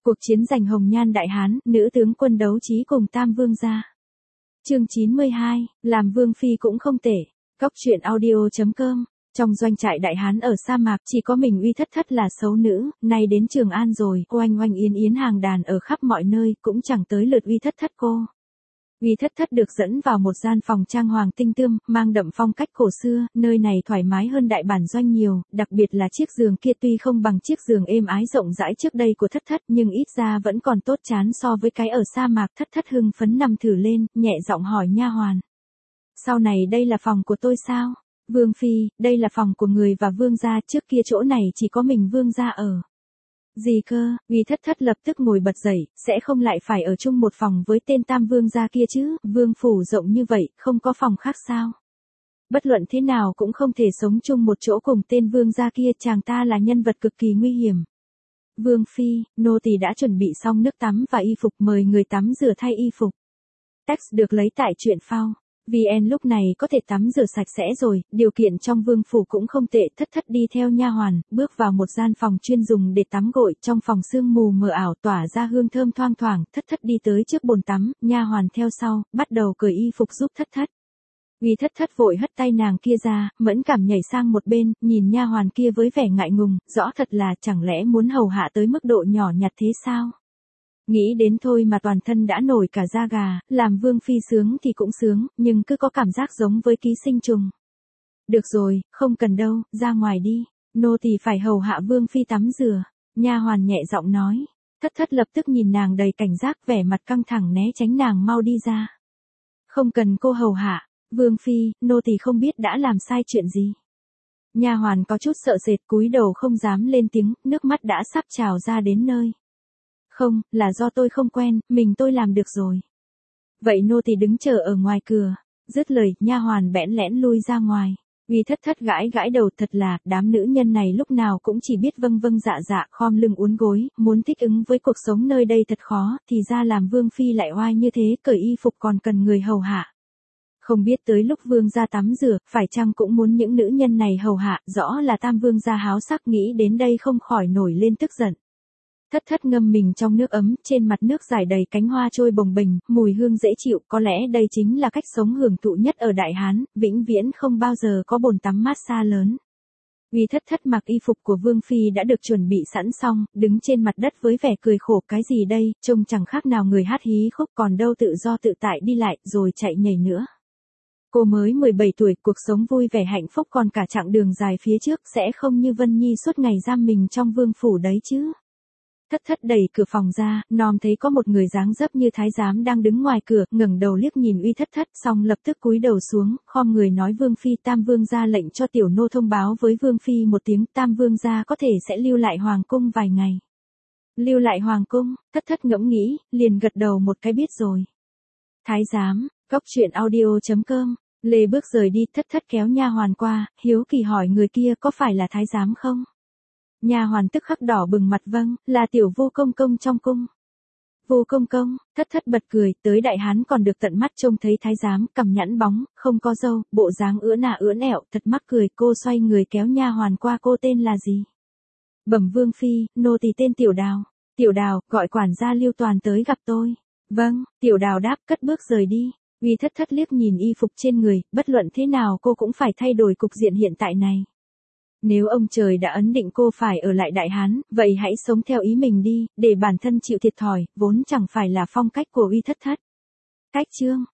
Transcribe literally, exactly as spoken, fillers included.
Cuộc chiến giành Hồng Nhan Đại Hán, nữ tướng quân đấu trí cùng Tam Vương gia. Chương chín mươi hai, làm vương phi cũng không tệ. Cóc truyện audio chấm com. Trong doanh trại Đại Hán ở sa mạc, chỉ có mình Uy Thất Thất là xấu nữ, nay đến Trường An rồi, oanh oanh yến yến hàng đàn ở khắp mọi nơi, cũng chẳng tới lượt Uy Thất Thất cô. Uy Thất Thất được dẫn vào một gian phòng trang hoàng tinh tươm, mang đậm phong cách cổ xưa, nơi này thoải mái hơn đại bản doanh nhiều, đặc biệt là chiếc giường kia tuy không bằng chiếc giường êm ái rộng rãi trước đây của Thất Thất, nhưng ít ra vẫn còn tốt chán so với cái ở sa mạc. Thất Thất hưng phấn nằm thử lên, nhẹ giọng hỏi nha hoàn. Sau này đây là phòng của tôi sao? Vương phi, đây là phòng của người và vương gia, trước kia chỗ này chỉ có mình vương gia ở. Gì cơ? Uy Thất Thất lập tức ngồi bật dậy, sẽ không lại phải ở chung một phòng với tên Tam Vương gia kia chứ, vương phủ rộng như vậy, không có phòng khác sao? Bất luận thế nào cũng không thể sống chung một chỗ cùng tên vương gia kia, chàng ta là nhân vật cực kỳ nguy hiểm. Vương phi, nô tỳ đã chuẩn bị xong nước tắm và y phục, mời người tắm rửa thay y phục. Text được lấy tại truyện phao. vê en lúc này có thể tắm rửa sạch sẽ rồi, điều kiện trong vương phủ cũng không tệ. Thất Thất đi theo nha hoàn, bước vào một gian phòng chuyên dùng để tắm gội, trong phòng sương mù mờ ảo tỏa ra hương thơm thoang thoảng. Thất Thất đi tới trước bồn tắm, nha hoàn theo sau, bắt đầu cởi y phục giúp Thất Thất. Uy Thất Thất vội hất tay nàng kia ra, mẫn cảm nhảy sang một bên, nhìn nha hoàn kia với vẻ ngại ngùng, rõ thật là chẳng lẽ muốn hầu hạ tới mức độ nhỏ nhặt thế sao? Nghĩ đến thôi mà toàn thân đã nổi cả da gà, làm vương phi sướng thì cũng sướng, nhưng cứ có cảm giác giống với ký sinh trùng. Được rồi, không cần đâu, ra ngoài đi, nô tỳ phải hầu hạ vương phi tắm rửa, nha hoàn nhẹ giọng nói. Thất Thất lập tức nhìn nàng đầy cảnh giác, vẻ mặt căng thẳng né tránh nàng mau đi ra. Không cần cô hầu hạ, vương phi, nô tỳ không biết đã làm sai chuyện gì. Nha hoàn có chút sợ sệt cúi đầu không dám lên tiếng, nước mắt đã sắp trào ra đến nơi. Không, là do tôi không quen, mình tôi làm được rồi. Vậy nô tỳ đứng chờ ở ngoài cửa. Dứt lời, nha hoàn bẽn lẽn lui ra ngoài. Uy Thất Thất gãi gãi đầu, thật là, đám nữ nhân này lúc nào cũng chỉ biết vâng vâng dạ dạ, khom lưng uốn gối, muốn thích ứng với cuộc sống nơi đây thật khó, thì ra làm vương phi lại oai như thế, cởi y phục còn cần người hầu hạ. Không biết tới lúc vương gia tắm rửa, phải chăng cũng muốn những nữ nhân này hầu hạ, rõ là Tam Vương gia háo sắc, nghĩ đến đây không khỏi nổi lên tức giận. Thất Thất ngâm mình trong nước ấm, trên mặt nước rải đầy cánh hoa trôi bồng bềnh, mùi hương dễ chịu, có lẽ đây chính là cách sống hưởng thụ nhất ở Đại Hán, vĩnh viễn không bao giờ có bồn tắm massage lớn. Uy Thất Thất mặc y phục của vương phi đã được chuẩn bị sẵn xong, đứng trên mặt đất với vẻ cười khổ, cái gì đây, trông chẳng khác nào người hát hí khúc, còn đâu tự do tự tại đi lại, rồi chạy nhảy nữa. Cô mới mười bảy tuổi, cuộc sống vui vẻ hạnh phúc còn cả chặng đường dài phía trước, sẽ không như Vân Nhi suốt ngày giam mình trong vương phủ đấy chứ. Thất Thất đẩy cửa phòng ra, nom thấy có một người dáng dấp như thái giám đang đứng ngoài cửa, ngẩng đầu liếc nhìn Uy Thất Thất, xong lập tức cúi đầu xuống, khom người nói vương phi, Tam Vương gia lệnh cho tiểu nô thông báo với vương phi một tiếng, Tam Vương gia có thể sẽ lưu lại hoàng cung vài ngày. Lưu lại hoàng cung? Thất Thất ngẫm nghĩ, liền gật đầu một cái, biết rồi. Thái giám, cóc truyện audio chấm com. Lê bước rời đi, Thất Thất kéo nha hoàn qua, hiếu kỳ hỏi người kia có phải là thái giám không? Nha hoàn tức khắc đỏ bừng mặt, vâng, là tiểu Vô công công trong cung. Vô công công? Thất Thất bật cười, tới Đại Hán còn được tận mắt trông thấy thái giám, cằm nhẵn bóng, không có râu, bộ dáng ưỡn nà ưỡn ẹo, thật mắc cười. Cô xoay người kéo nha hoàn qua, cô tên là gì? Bẩm vương phi, nô tỳ tên Tiểu Đào. Tiểu Đào, gọi quản gia Lưu Toàn tới gặp tôi. Vâng, Tiểu Đào đáp, cất bước rời đi. Uy Thất Thất liếc nhìn y phục trên người, bất luận thế nào cô cũng phải thay đổi cục diện hiện tại này. Nếu ông trời đã ấn định cô phải ở lại Đại Hán, vậy hãy sống theo ý mình đi, để bản thân chịu thiệt thòi, vốn chẳng phải là phong cách của Uy Thất Thất. Cách chương